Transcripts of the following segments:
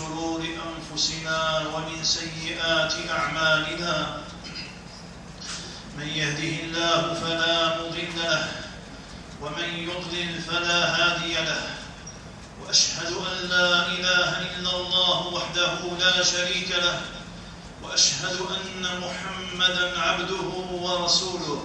شرور أنفسنا ومن سيئات أعمالنا. من يهده الله فلا مضل له ومن يضلل فلا هادي له، وأشهد أن لا إله إلا الله وحده لا شريك له، وأشهد أن محمدًا عبده ورسوله.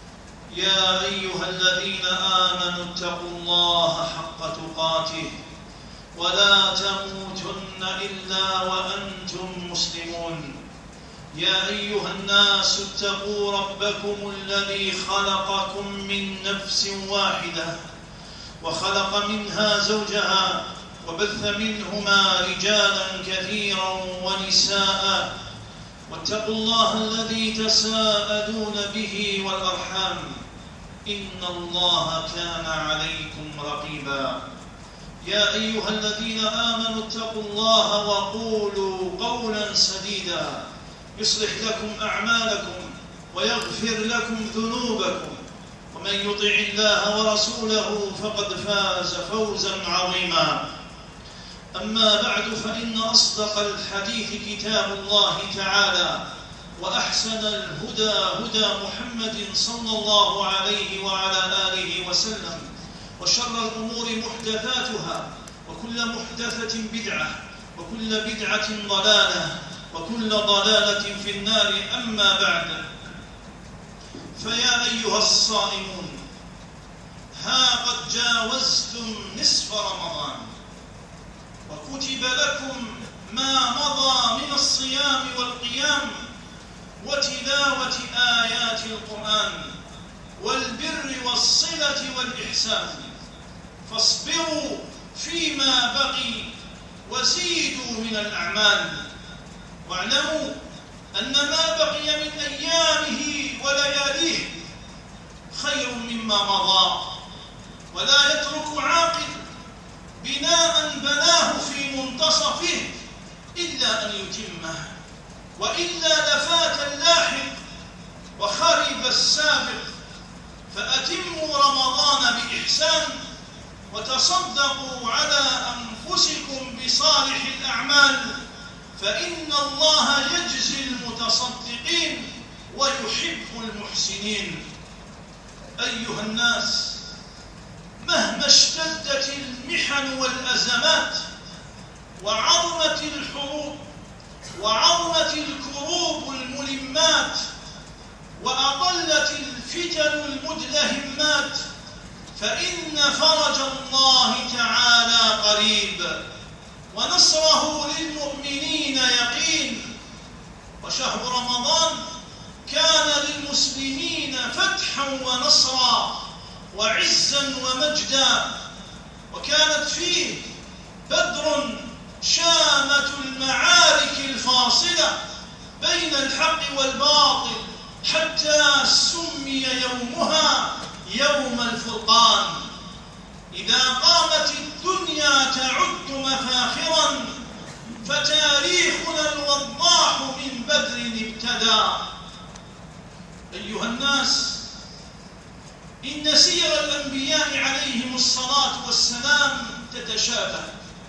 يا أيها الذين آمنوا اتقوا الله حق تقاته ولا تموتن إلا وأنتم مسلمون. يا أيها الناس اتقوا ربكم الذي خلقكم من نفس واحدة وخلق منها زوجها وبث منهما رجالا كثيرا ونساء، واتقوا الله الذي تساءلون به والأرحام، إن الله كان عليكم رقيبا. يا أيها الذين آمنوا اتقوا الله وقولوا قولا سديدا يصلح لكم أعمالكم ويغفر لكم ذنوبكم، ومن يطع الله ورسوله فقد فاز فوزا عظيما. أما بعد، فإن أصدق الحديث كتاب الله تعالى، وأحسن الهدى هدى محمد صلى الله عليه وعلى آله وسلم، وشر الأمور محدثاتها، وكل محدثة بدعة، وكل بدعة ضلالة، وكل ضلالة في النار. أما بعد، فيا أيها الصائمون، ها قد جاوزتم نصف رمضان، وكتب لكم ما مضى من الصيام والقيام وتلاوة آيات القرآن والبر والصلة والإحسان، فاصبروا فيما بقي وزيدوا من الأعمال، واعلموا أن ما بقي من أيامه ولياليه خير مما مضى، ولا يترك عاقل بناء بناه في منتصفه إلا أن يتمه، وإلا لفات اللاحق وخرب السابق. فأتموا رمضان بإحسان، وتصدقوا على أنفسكم بصالح الأعمال، فإن الله يجزي المتصدقين ويحب المحسنين. أيها الناس، مهما اشتدت المحن والأزمات وعظمت الحروب وعظمت الكروب الملمات وأطلت الفتن المدلهمات، فإن فرج الله تعالى قريب، ونصره للمؤمنين يقين. وشهر رمضان كان للمسلمين فتحا ونصرا وعزا ومجدا، وكانت فيه بدر شامة المعارك الفاصلة بين الحق والباطل، حتى سمي يومها يوم الفرقان. إذا قامت الدنيا تعد مفاخرا، فتاريخنا الوضاح من بدر ابتدى. أيها الناس، إن سير الأنبياء عليهم الصلاة والسلام تتشابه،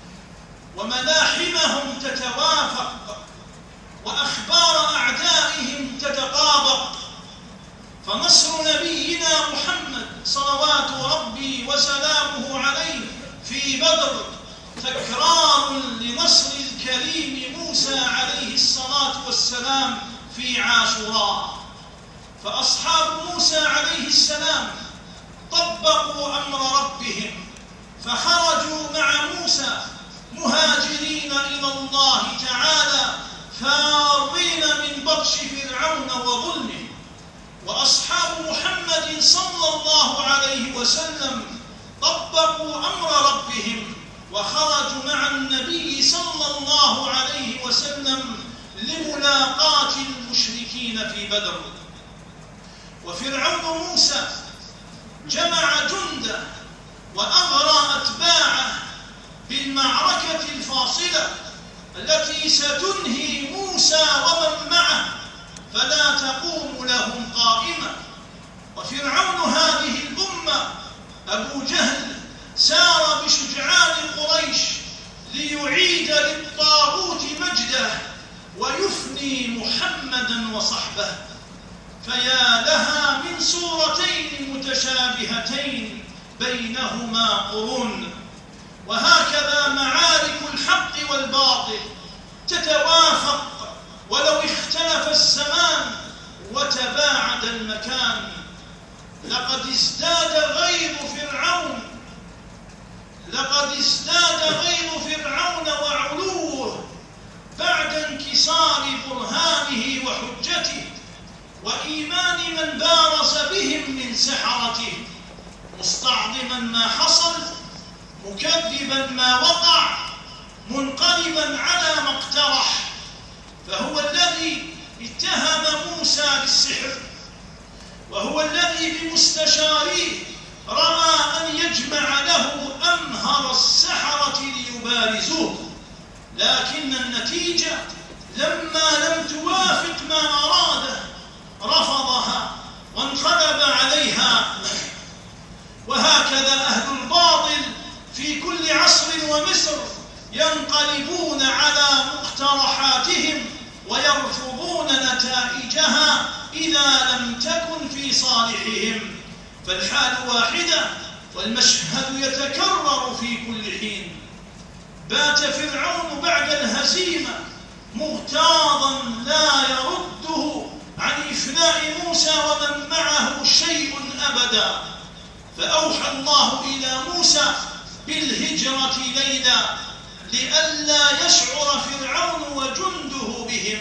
وملاحمهم تتوافق، وأخبار أعدائهم تتطابق. فنصر نبينا محمد صلوات ربي وسلامه عليه في بدر تكرار لنصر الكريم موسى عليه الصلاة والسلام في عاشوراء. فأصحاب موسى عليه السلام طبقوا أمر ربهم، فخرجوا مع موسى مهاجرين إلى الله تعالى، فارين من بطش فرعون وظلمه. وأصحاب محمد صلى الله عليه وسلم طبقوا أمر ربهم، وخرجوا مع النبي صلى الله عليه وسلم لملاقاة المشركين في بدر. وفرعون موسى جمع جنده وأغرى أتباعه بالمعركة الفاصلة التي ستنهي موسى ومن معه، فلا تقوم لهم قائمة. وفرعون هذه الأمة أبو جهل سار بشجعان قريش ليعيد للطاغوت ويفني محمدا وصحبه. فيا لها من صورتين متشابهتين بينهما قرون. وهكذا معارك الحق والباطل تتوافق ولو اختلف الزمان وتباعد المكان. لقد ازداد غيظ فرعون وعلوه بعد انكسار برهانه وحجته وإيمان من بارز بهم من سحرته، مستعظما ما حصل، مكذبا ما وقع، منقلبا على ما اقترح. فهو الذي اتهم موسى بالسحر، وهو الذي بمستشاريه رأى أن يجمع له أمهر السحرة ليبارزوه، لكن النتيجة لما لم توافق ما أراده رفضها وانقلب عليها. وهكذا أهل الباطل في كل عصر ومصر ينقلبون على مقترحاتهم ويرفضون نتائجها إذا لم تكن في صالحهم. فالحال واحدة والمشهد يتكرر في كل حين. بات فرعون بعد الهزيمة مغتاظا لا يرده عن إفناء موسى ومن معه شيء أبدا. فأوحى الله إلى موسى بالهجرة ليلا لئلا يشعر فرعون وجنده بهم،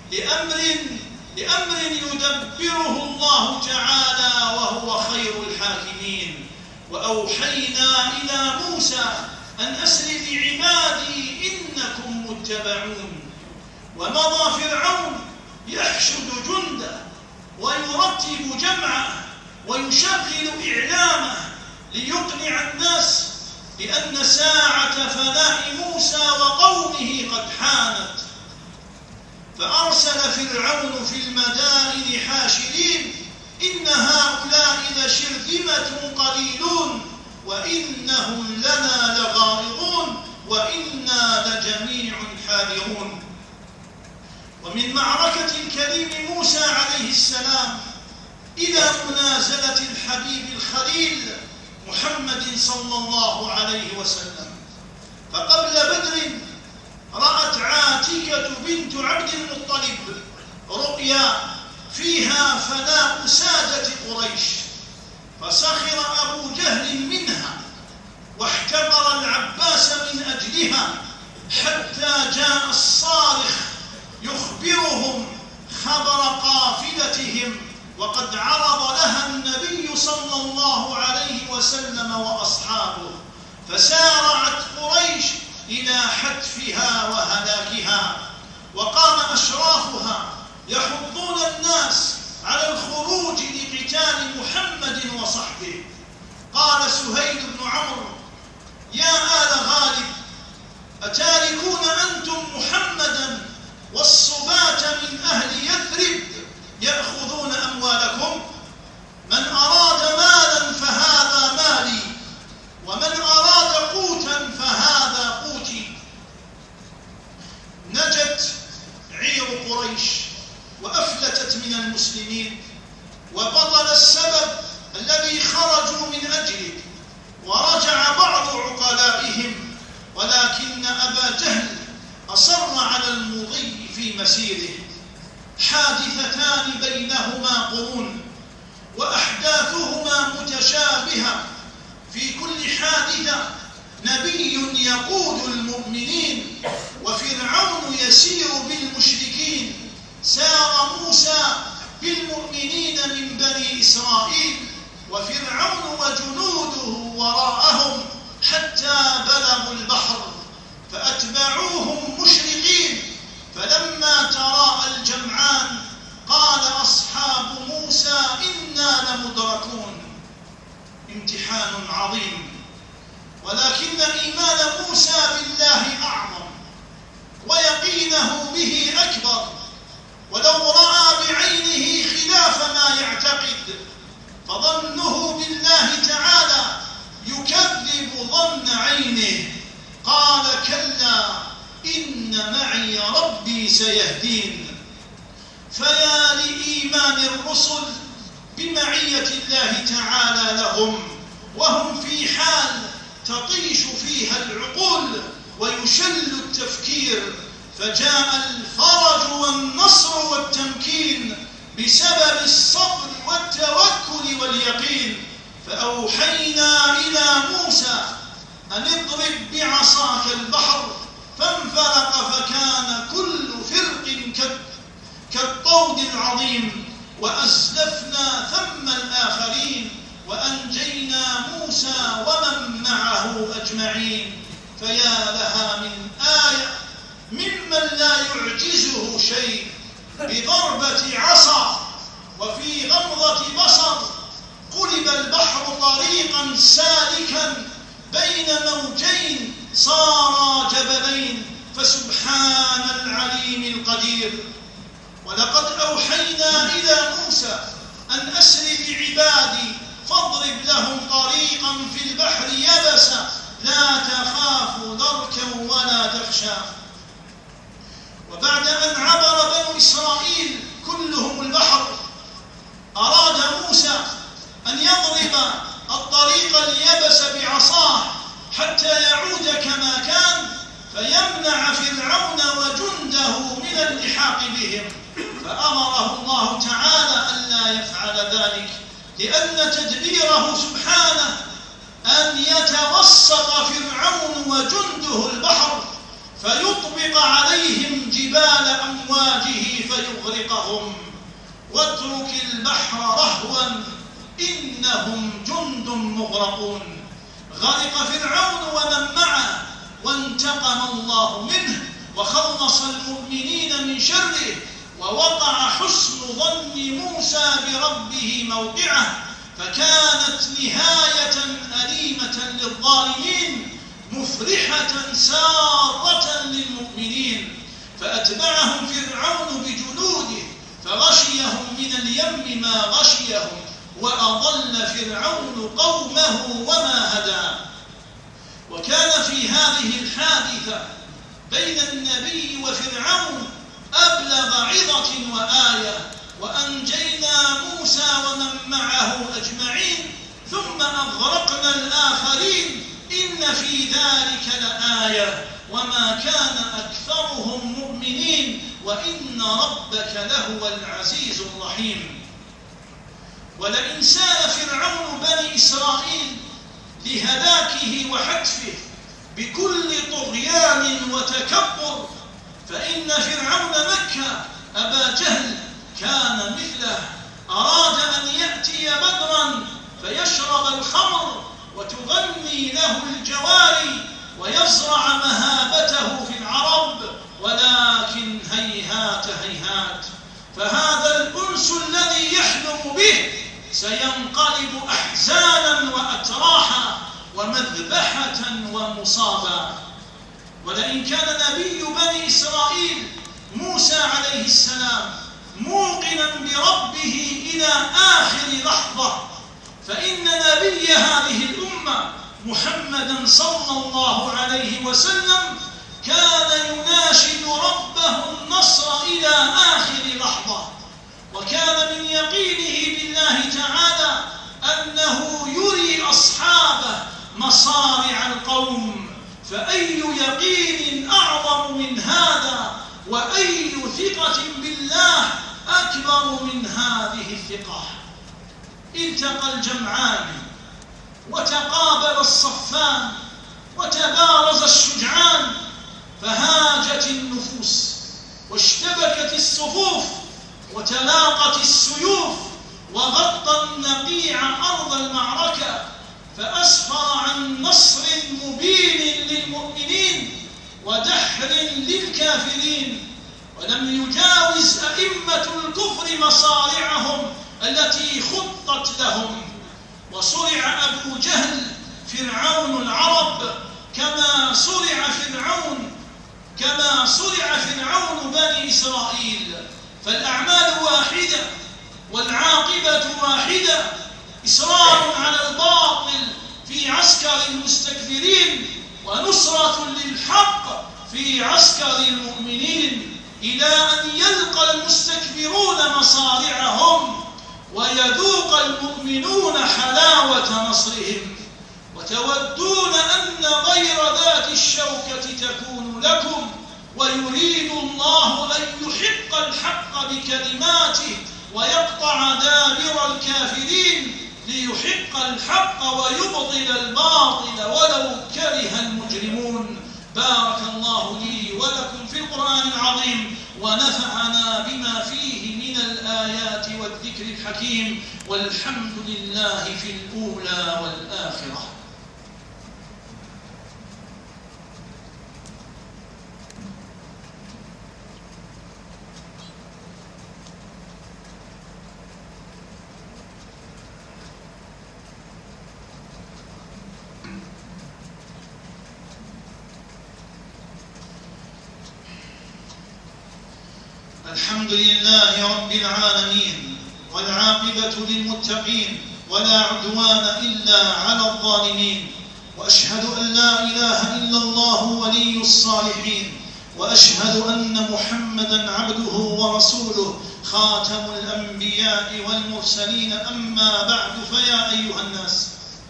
لأمر يدبره الله تعالى وهو خير الحاكمين. وأوحينا إلى موسى أن أسر بعبادي إنكم متبعون. ومضى فرعون يحشد جنده ويرتب جمعه ويشغل إعلامه ليقنع الناس بأن ساعة فناء موسى وقومه قد حانت. فأرسل فرعون في المدائن حاشرين إن هؤلاء لشرذمة قليلون وإنهم لنا لغائظون وإنا لجميع حاذرون. ومن معركة الكريم موسى عليه السلام إلى منازلة الحبيب الخليل محمد صلى الله عليه وسلم. فقبل بدر رأت عاتكة بنت عبد المطلب رؤيا فيها فناء سادة قريش، فسخر أبو جهل منها واحتقر العباس من أجلها، حتى جاء الصارخ يخبرهم خبر قافلتهم وقد عرض لها النبي صلى الله عليه وسلم وأصحابه. فسارعت قريش إلى حتفها وهلاكها، وقام أشرافها يحضون الناس على الخروج لقتال محمد وصحبه. قال سهيل بن عمرو: يا آل غالب، أتاركون أنتم محمدا والصبات من أهل يثرب يأخذون أموالكم؟ من أراد مالا فهذا مالي، ومن أراد قوتا فهذا قوتي. نجت عير قريش وأفلتت من المسلمين، وبطل السبب الذي خرجوا من أجله، ورجع بعض عقلائهم، ولكن أبا جهل أصر على المضي في مسيره. حادثتان بينهما قرون وأحداثهما متشابهة. في كل حادثة نبي يقود المؤمنين، وفرعون يسير بالمشركين. سار موسى بالمؤمنين من بني إسرائيل، وفرعون وجنوده وراءهم حتى بلغوا البحر فأتبعوهم مشرقين. فلما تراءى الجمعان قال أصحاب موسى إنا لمدركون. امتحان عظيم، ولكن إيمان موسى بالله أعظم ويقينه به أكبر. ولو رأى بعينه خلاف ما يعتقد فظنه بالله تعالى يكذب ظن عينه. قال: كلا إن معي ربي سيهدين. فيا لإيمان الرسل بمعية الله تعالى لهم وهم في حال تطيش فيها العقول ويشل التفكير، فجاء الفرج والنصر والتمكين بسبب الصبر والتوكل واليقين. فأوحينا إلى موسى أن اضرب بعصاك البحر فانفلق فكان كل فرق كالطود العظيم وأزلفنا ثم الآخرين وأنجينا موسى ومن معه أجمعين. فيا لها من آية ممن لا يعجزه شيء بضربة عصا وفي غمضة بصر قلب البحر طريقا سالكا بين موجين صارا جبلين، فسبحان العليم القدير. ولقد أوحينا إلى موسى أن أسر بعبادي فاضرب لهم طريقا في البحر يبسا لا تخاف دركا ولا تخشى. وبعد أن عبر بنو إسرائيل كلهم البحر أراد موسى أن يضرب الطريق اليبس بعصاه حتى يعود كما كان فيمنع فرعون وجنده من اللحاق بهم، فأمره الله تعالى ألا يفعل ذلك، لأن تدبيره سبحانه أن يتوسط فرعون وجنده البحر فيطبق عليهم جبال أمواجه فيغرقهم. واترك البحر رهوا إنهم جند مغرقون. غرق فرعون ومن معه وانتقم الله منه وخلص المؤمنين من شره، ووقع حسن ظن موسى بربه موقعه، فكانت نهاية أليمة للظالمين مفرحة سارة للمؤمنين. فأتبعهم فرعون بجنوده فغشيهم من اليم ما غشيهم وأضل فرعون قومه وما هدى. وكان في هذه الحادثة بين النبي وفرعون أبلغ عظة وآية، وأنجينا موسى ومن معه أجمعين ثم أغرقنا الآخرين إن في ذلك لآية وما كان أكثرهم مؤمنين وإن ربك لهو العزيز الرحيم. ولئن سال فرعون بني إسرائيل لهلاكه وحتفه بكل طغيان وتكبر، فإن فرعون مكة أبا جهل كان مثله، أراد أن يأتي بدرا فيشرب الخمر وتغني له الجواري ويزرع مهابته في العرب، ولكن هيهات هيهات، فهذا الأنس الذي يحلم به سينقلب أحزانا وأتراحا ومذبحة ومصابا. ولئن كان نبي بني إسرائيل موسى عليه السلام موقنا بربه إلى آخر لحظة، فإن نبي هذه الأمة محمدا صلى الله عليه وسلم كان يناشد ربه النصر إلى آخر لحظة، وكان من يقينه بالله تعالى أنه يري أصحابه مصارع القوم. فأي يقين أعظم من هذا، وأي ثقة بالله أكبر من هذه الثقة. التقى الجمعان وتقابل الصفان وتبارز الشجعان، فهاجت النفوس واشتبكت الصفوف وتلاقت السيوف، وغطى النقيع أرض المعركة، فأسفر عن نصر مبين للمؤمنين ودحر للكافرين. ولم يجاوز أئمة الكفر مصارعهم التي خطت لهم، وصرع أبو جهل فرعون العرب كما صرع فرعون بني إسرائيل. فالأعمال واحدة والعاقبة واحدة، إصرار على الباطل في عسكر المستكبرين ونصرة للحق في عسكر المؤمنين إلى أن يلقى المستكبرون مصارعهم ويذوق المؤمنون حلاوة نصرهم، وتودون أن غير ذات الشوكة تكون لكم، ويريد الله أن يحق الحق بكلماته ويقطع دابر الكافرين ليحق الحق ويبطل الباطل ولو كره المجرمون. بارك الله لي ولكم في القرآن العظيم، ونفعنا بما فيه من الآيات والذكر الحكيم، والحمد لله في الأولى والآخرة. الحمد لله رب العالمين، والعاقبة للمتقين، ولا عدوان إلا على الظالمين، وأشهد أن لا إله إلا الله ولي الصالحين، وأشهد أن محمدًا عبده ورسوله خاتم الأنبياء والمرسلين. أما بعد، فيا أيها الناس،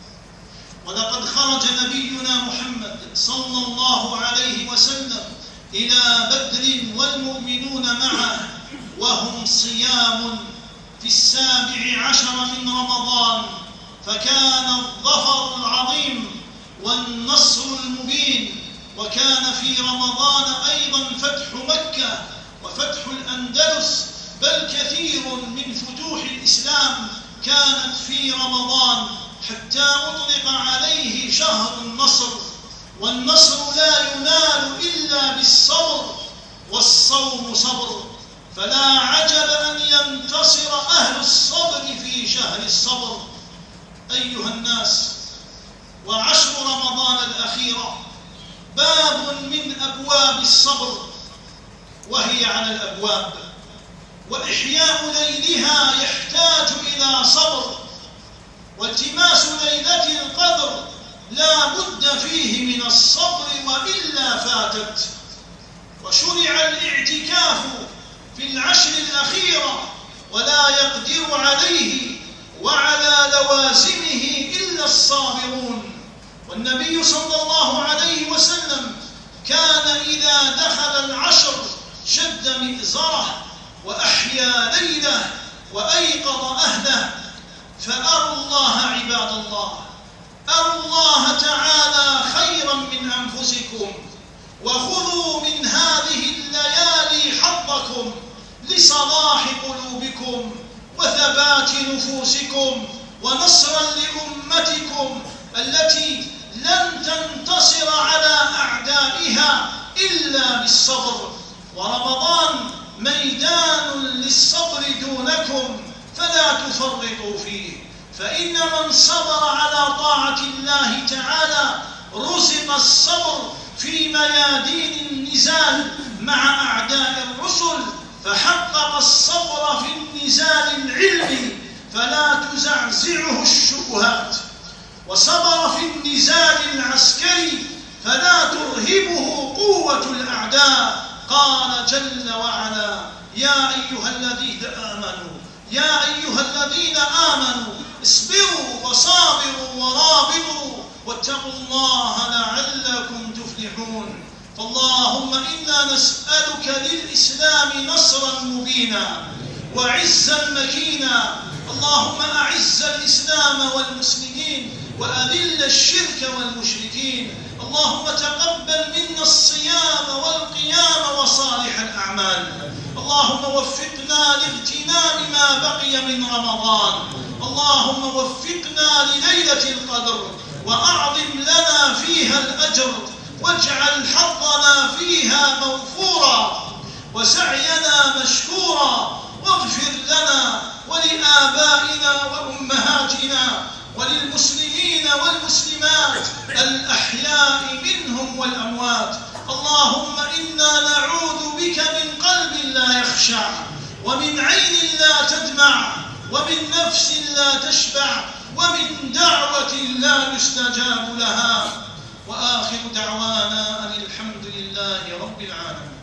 ولقد خرج نبينا محمد صلى الله عليه وسلم إلى بدر والمؤمنون معه، وهم صيام في 17 من رمضان، فكان الظفر العظيم والنصر المبين. وكان في رمضان أيضا فتح مكة وفتح الأندلس، بل كثير من فتوح الإسلام كانت في رمضان، حتى أطلق عليه شهر النصر. والنصر لا ينال إلا بالصبر، والصوم صبر، فلا عجب أن ينتصر أهل الصبر في شهر الصبر. أيها الناس، وعشر رمضان الأخيرة باب من أبواب الصبر، وهي على الأبواب، وإحياء ليلها يحتاج إلى صبر، والتماس ليلة القدر لا بد فيه من الصبر، وإلا فاتت. وشرع الاعتكاف في العشر الأخيرة، ولا يقدر عليه وعلى لوازمه إلا الصابرون. والنبي صلى الله عليه وسلم كان إذا دخل العشر شد مئزره وأحيا ليله وأيقظ أهله. فأروا الله عباد الله، أروا الله تعالى خيرا من أنفسكم، وخذوا من هذه الليالي حظكم لصلاح قلوبكم وثبات نفوسكم ونصرا لأمتكم التي لن تنتصر على أعدائها إلا بالصبر. ورمضان ميدان للصبر دونكم، فلا تفرطوا فيه، فإن من صبر على طاعة الله تعالى رزق الصبر في ميادين النزال مع أعداء الرسل، فحقق الصبر في النزال العلمي فلا تزعزعه الشبهات، وصبر في النزال العسكري فلا ترهبه قوة الأعداء. قال جل وعلا: يا أيها الذين آمنوا اصبروا وصابروا ورابطوا واتقوا الله لعلكم تفلحون. فاللهم إنا نسألك للإسلام نصرا مبينا وعزا مكينا. اللهم أعز الإسلام والمسلمين وأذل الشرك والمشركين. اللهم تقبل منا الصيام والقيام وصالح الأعمال. اللهم وفقنا لاغتنام ما بقي من رمضان. اللهم وفقنا لليلة القدر، وأعظم لنا فيها الأجر، واجعل حظنا فيها موفورا وسعينا مشكورا، واغفر لنا ولآبائنا وأمهاتنا وللمسلمين والمسلمات الأحياء منهم والأموات. اللهم إنا نعوذ بك من قلب لا يخشع، ومن عين لا تدمع، ومن نفس لا تشبع، ومن دعوة لا يستجاب لها. وآخر دعوانا أن الحمد لله رب العالمين.